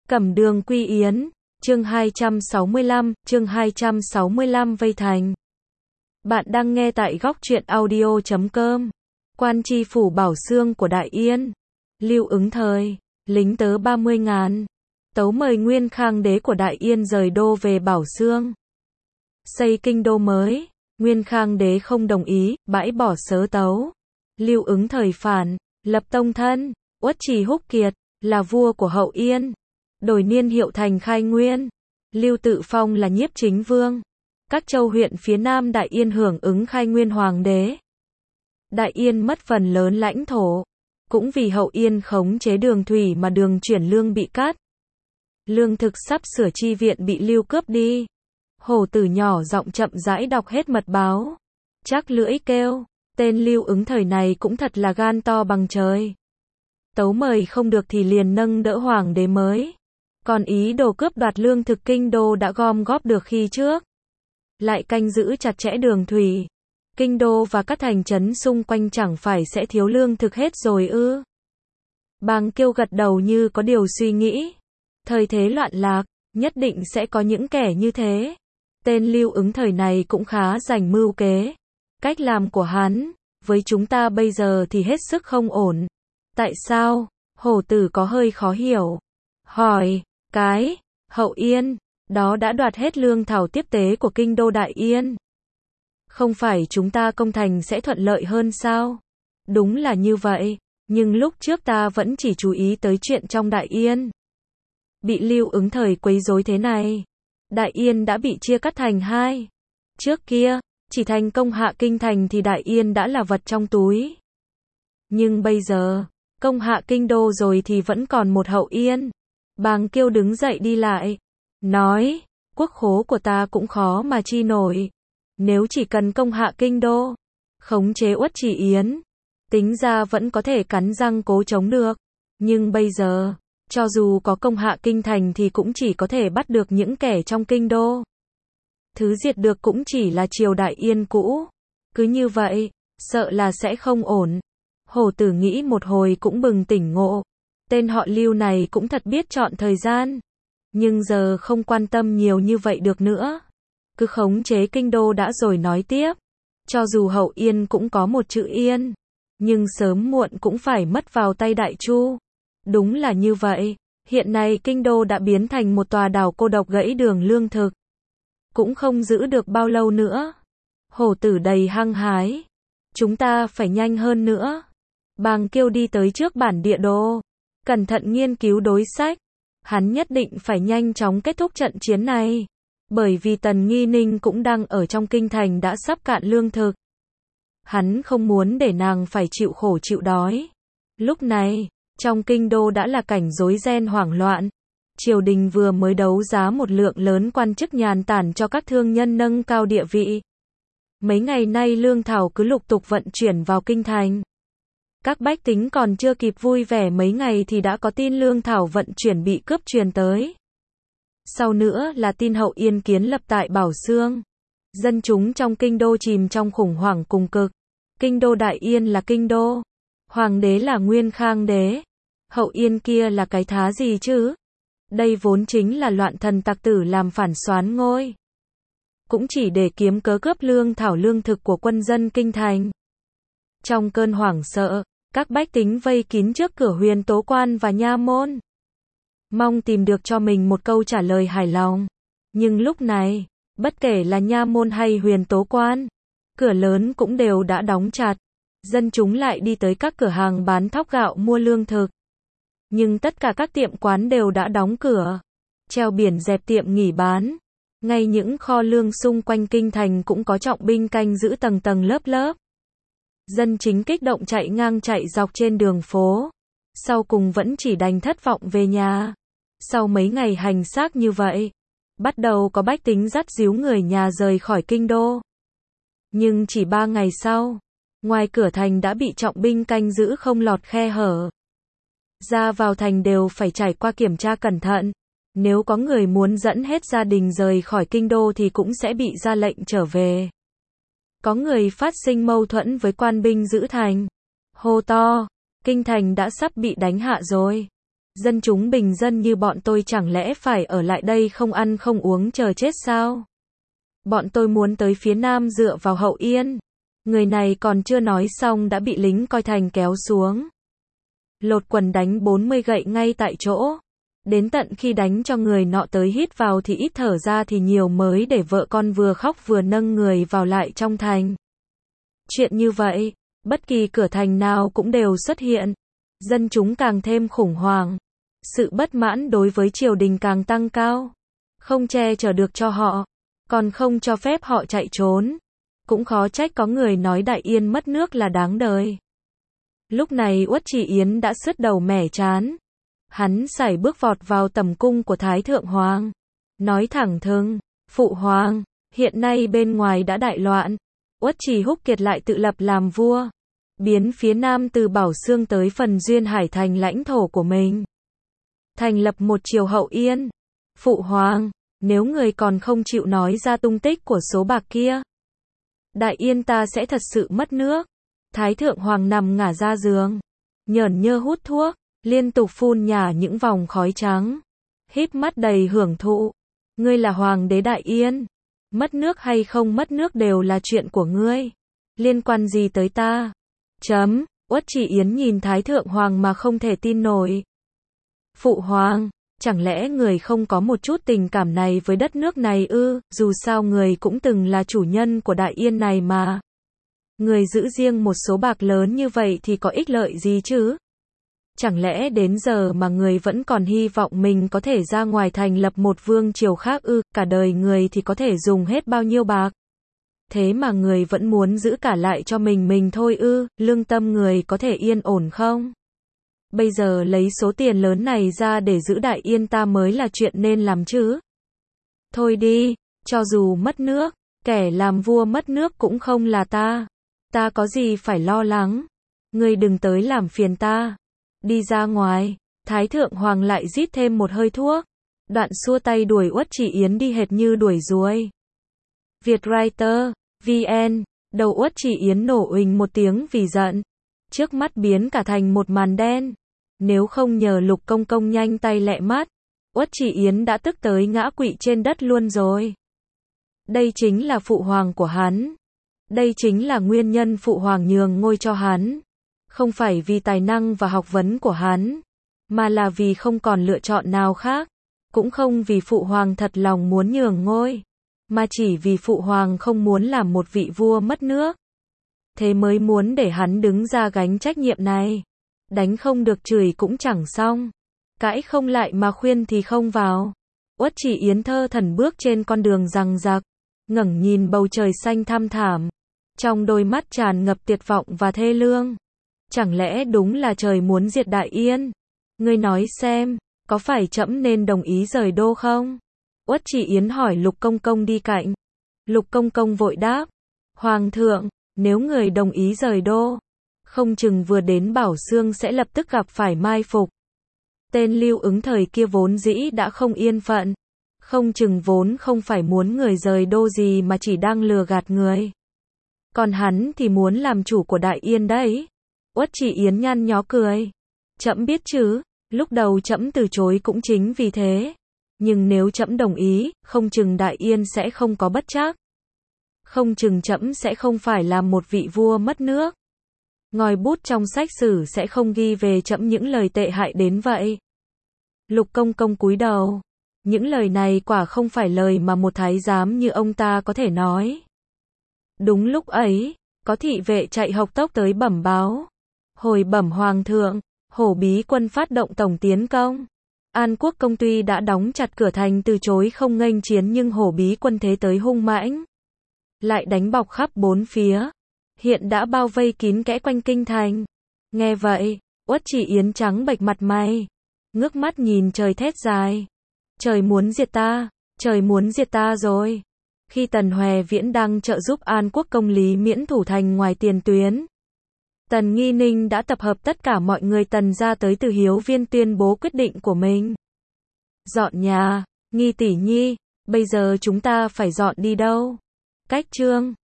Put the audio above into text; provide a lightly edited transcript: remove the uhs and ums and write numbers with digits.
Cẩm Đường quy yến, chương 265 vây thành. Bạn đang nghe tại góc truyện audio.com. Quan tri phủ Bảo Xương của Đại Yên. Lưu Ứng Thời, lính tớ 30.000. Tấu mời Nguyên Khang đế của Đại Yên rời đô về Bảo Xương. Xây kinh đô mới, Nguyên Khang đế không đồng ý, bãi bỏ sớ tấu. Lưu Ứng Thời phản, lập tông thân, Uất Trì Húc Kiệt, là vua của Hậu Yên. Đổi niên hiệu thành Khai Nguyên. Lưu Tự Phong là nhiếp chính vương. Các châu huyện phía nam Đại Yên hưởng ứng Khai Nguyên hoàng đế. Đại Yên mất phần lớn lãnh thổ. Cũng vì Hậu Yên khống chế đường thủy mà đường chuyển lương bị cắt. Lương thực sắp sửa chi viện bị Lưu cướp đi. Hổ Tử nhỏ giọng chậm rãi đọc hết mật báo. Chắc lưỡi kêu, tên Lưu Ứng Thời này cũng thật là gan to bằng trời. Tấu mời không được thì liền nâng đỡ hoàng đế mới. Còn ý đồ cướp đoạt lương thực kinh đô đã gom góp được khi trước. Lại canh giữ chặt chẽ đường thủy. Kinh đô và các thành trấn xung quanh chẳng phải sẽ thiếu lương thực hết rồi ư? Bàng Kiêu gật đầu như có điều suy nghĩ. Thời thế loạn lạc, nhất định sẽ có những kẻ như thế. Tên Lưu Ứng Thời này cũng khá rành mưu kế. Cách làm của hắn, với chúng ta bây giờ thì hết sức không ổn. Tại sao? Hổ Tử có hơi khó hiểu. Hỏi, Hậu Yên, đó đã đoạt hết lương thảo tiếp tế của kinh đô Đại Yên. Không phải chúng ta công thành sẽ thuận lợi hơn sao? Đúng là như vậy, nhưng lúc trước ta vẫn chỉ chú ý tới chuyện trong Đại Yên. Bị Lưu Ứng Thời quấy rối thế này. Đại Yên đã bị chia cắt thành hai. Trước kia, chỉ thành công hạ kinh thành thì Đại Yên đã là vật trong túi. Nhưng bây giờ, công hạ kinh đô rồi thì vẫn còn một Hậu Yên. Bàng Kiêu đứng dậy đi lại. Nói, quốc khố của ta cũng khó mà chi nổi. Nếu chỉ cần công hạ kinh đô, khống chế Uất Trì Yến, tính ra vẫn có thể cắn răng cố chống được. Nhưng bây giờ, cho dù có công hạ kinh thành thì cũng chỉ có thể bắt được những kẻ trong kinh đô. Thứ diệt được cũng chỉ là triều Đại Yên cũ. Cứ như vậy, sợ là sẽ không ổn. Hổ Tử nghĩ một hồi cũng bừng tỉnh ngộ. Tên họ Lưu này cũng thật biết chọn thời gian. Nhưng giờ không quan tâm nhiều như vậy được nữa. Cứ khống chế kinh đô đã rồi nói tiếp. Cho dù Hậu Yên cũng có một chữ Yên. Nhưng sớm muộn cũng phải mất vào tay Đại Chu. Đúng là như vậy. Hiện nay kinh đô đã biến thành một tòa đảo cô độc gãy đường lương thực. Cũng không giữ được bao lâu nữa. Hổ Tử đầy hăng hái. Chúng ta phải nhanh hơn nữa. Bàng Kiêu đi tới trước bản địa đồ. Cẩn thận nghiên cứu đối sách. Hắn nhất định phải nhanh chóng kết thúc trận chiến này. Bởi vì Tần Nghi Ninh cũng đang ở trong kinh thành đã sắp cạn lương thực. Hắn không muốn để nàng phải chịu khổ chịu đói. Lúc này, trong kinh đô đã là cảnh rối ren hoảng loạn. Triều đình vừa mới đấu giá một lượng lớn quan chức nhàn tản cho các thương nhân nâng cao địa vị. Mấy ngày nay lương thảo cứ lục tục vận chuyển vào kinh thành. Các bách tính còn chưa kịp vui vẻ mấy ngày thì đã có tin lương thảo vận chuyển bị cướp truyền tới. Sau nữa là tin Hậu Yên kiến lập tại Bảo Xương. Dân chúng trong kinh đô chìm trong khủng hoảng cùng cực. Kinh đô Đại Yên là kinh đô. Hoàng đế là Nguyên Khang đế. Hậu Yên kia là cái thá gì chứ? Đây vốn chính là loạn thần tặc tử làm phản soán ngôi. Cũng chỉ để kiếm cớ cướp lương thảo lương thực của quân dân kinh thành. Trong cơn hoảng sợ, các bách tính vây kín trước cửa Huyền Tố Quan và nha môn. Mong tìm được cho mình một câu trả lời hài lòng. Nhưng lúc này, bất kể là nha môn hay Huyền Tố Quan, cửa lớn cũng đều đã đóng chặt. Dân chúng lại đi tới các cửa hàng bán thóc gạo mua lương thực. Nhưng tất cả các tiệm quán đều đã đóng cửa. Treo biển dẹp tiệm nghỉ bán. Ngay những kho lương xung quanh kinh thành cũng có trọng binh canh giữ tầng tầng lớp lớp. Dân chính kích động chạy ngang chạy dọc trên đường phố. Sau cùng vẫn chỉ đành thất vọng về nhà. Sau mấy ngày hành xác như vậy, bắt đầu có bách tính dắt díu người nhà rời khỏi kinh đô. Nhưng chỉ 3 ngày sau, ngoài cửa thành đã bị trọng binh canh giữ không lọt khe hở. Ra vào thành đều phải trải qua kiểm tra cẩn thận. Nếu có người muốn dẫn hết gia đình rời khỏi kinh đô thì cũng sẽ bị ra lệnh trở về. Có người phát sinh mâu thuẫn với quan binh giữ thành. Hô to, kinh thành đã sắp bị đánh hạ rồi. Dân chúng bình dân như bọn tôi chẳng lẽ phải ở lại đây không ăn không uống chờ chết sao? Bọn tôi muốn tới phía nam dựa vào Hậu Yên. Người này còn chưa nói xong đã bị lính coi thành kéo xuống. Lột quần đánh 40 gậy ngay tại chỗ. Đến tận khi đánh cho người nọ tới hít vào thì ít thở ra thì nhiều mới để vợ con vừa khóc vừa nâng người vào lại trong thành. Chuyện như vậy, bất kỳ cửa thành nào cũng đều xuất hiện. Dân chúng càng thêm khủng hoảng. Sự bất mãn đối với triều đình càng tăng cao. Không che chở được cho họ, còn không cho phép họ chạy trốn. Cũng khó trách có người nói Đại Yên mất nước là đáng đời. Lúc này Uất Chỉ Yến đã sứt đầu mẻ trán. Hắn sải bước vọt vào tầm cung của Thái Thượng Hoàng. Nói thẳng thừng, Phụ Hoàng, hiện nay bên ngoài đã đại loạn. Uất Chỉ Húc Kiệt lại tự lập làm vua. Biến phía nam từ Bảo Xương tới phần Duyên Hải thành lãnh thổ của mình. Thành lập một triều Hậu Yên. Phụ Hoàng, nếu người còn không chịu nói ra tung tích của số bạc kia, Đại Yên ta sẽ thật sự mất nước. Thái Thượng Hoàng nằm ngả ra giường, nhởn nhơ hút thuốc, liên tục phun nhả những vòng khói trắng, híp mắt đầy hưởng thụ. Ngươi là Hoàng đế Đại Yên, mất nước hay không mất nước đều là chuyện của ngươi, liên quan gì tới ta? Uất Chỉ Yến nhìn Thái Thượng Hoàng mà không thể tin nổi. Phụ Hoàng, chẳng lẽ người không có một chút tình cảm này với đất nước này ư? Dù sao người cũng từng là chủ nhân của Đại Yên này mà. Người giữ riêng một số bạc lớn như vậy thì có ích lợi gì chứ? Chẳng lẽ đến giờ mà người vẫn còn hy vọng mình có thể ra ngoài thành lập một vương triều khác ư? Cả đời người thì có thể dùng hết bao nhiêu bạc? Thế mà người vẫn muốn giữ cả lại cho mình thôi ư? Lương tâm người có thể yên ổn không? Bây giờ lấy số tiền lớn này ra để giữ Đại Yên ta mới là chuyện nên làm chứ. Thôi đi, cho dù mất nước, kẻ làm vua mất nước cũng không là ta. Ta có gì phải lo lắng. Ngươi đừng tới làm phiền ta. Đi ra ngoài. Thái Thượng Hoàng lại rít thêm một hơi thuốc. Đoạn xua tay đuổi Uất Chỉ Yến đi hệt như đuổi ruồi. Vietwriter, VN, đầu Uất Chỉ Yến nổ uỳnh một tiếng vì giận. Trước mắt biến cả thành một màn đen. Nếu không nhờ Lục Công Công nhanh tay lẹ mắt, Uất Chỉ Yến đã tức tới ngã quỵ trên đất luôn rồi. Đây chính là phụ hoàng của hắn. Đây chính là nguyên nhân phụ hoàng nhường ngôi cho hắn. Không phải vì tài năng và học vấn của hắn, mà là vì không còn lựa chọn nào khác. Cũng không vì phụ hoàng thật lòng muốn nhường ngôi, mà chỉ vì phụ hoàng không muốn làm một vị vua mất nước. Thế mới muốn để hắn đứng ra gánh trách nhiệm này. Đánh không được chửi cũng chẳng xong. Cãi không lại mà khuyên thì không vào. Uất Chỉ Yến thơ thẩn bước trên con đường giằng giặc, ngẩng nhìn bầu trời xanh thăm thảm. Trong đôi mắt tràn ngập tuyệt vọng và thê lương. Chẳng lẽ đúng là trời muốn diệt Đại Yên? Ngươi nói xem, có phải trẫm nên đồng ý rời đô không? Uất Chỉ Yến hỏi Lục Công Công đi cạnh. Lục Công Công vội đáp. Hoàng thượng, nếu người đồng ý rời đô, không chừng vừa đến Bảo Xương sẽ lập tức gặp phải mai phục. Tên Lưu Ứng thời kia vốn dĩ đã không yên phận. Không chừng vốn không phải muốn người rời đô gì mà chỉ đang lừa gạt người. Còn hắn thì muốn làm chủ của Đại Yên đấy. Uất Chỉ Yến nhăn nhó cười. Trẫm biết chứ, lúc đầu trẫm từ chối cũng chính vì thế. Nhưng nếu trẫm đồng ý, không chừng Đại Yên sẽ không có bất trắc. Không chừng trẫm sẽ không phải làm một vị vua mất nước. Ngòi bút trong sách sử sẽ không ghi về trẫm những lời tệ hại đến vậy. Lục Công Công cúi đầu. Những lời này quả không phải lời mà một thái giám như ông ta có thể nói. Đúng lúc ấy, có thị vệ chạy hộc tốc tới bẩm báo. Hồi bẩm Hoàng thượng, Hổ Bí quân phát động tổng tiến công. An Quốc công tuy đã đóng chặt cửa thành từ chối không nghênh chiến nhưng Hổ Bí quân thế tới hung mãnh, lại đánh bọc khắp bốn phía. Hiện đã bao vây kín kẽ quanh kinh thành. Nghe vậy, Uất Chỉ Yến trắng bệch mặt mày, ngước mắt nhìn trời thét dài. Trời muốn diệt ta, trời muốn diệt ta rồi. Khi Tần Hoè Viễn đang trợ giúp An Quốc công Lý Miễn thủ thành ngoài tiền tuyến, Tần Nghi Ninh đã tập hợp tất cả mọi người Tần ra tới Từ Hiếu Viên tuyên bố quyết định của mình. Dọn nhà, Nghi tỷ nhi, bây giờ chúng ta phải dọn đi đâu? Cách Trương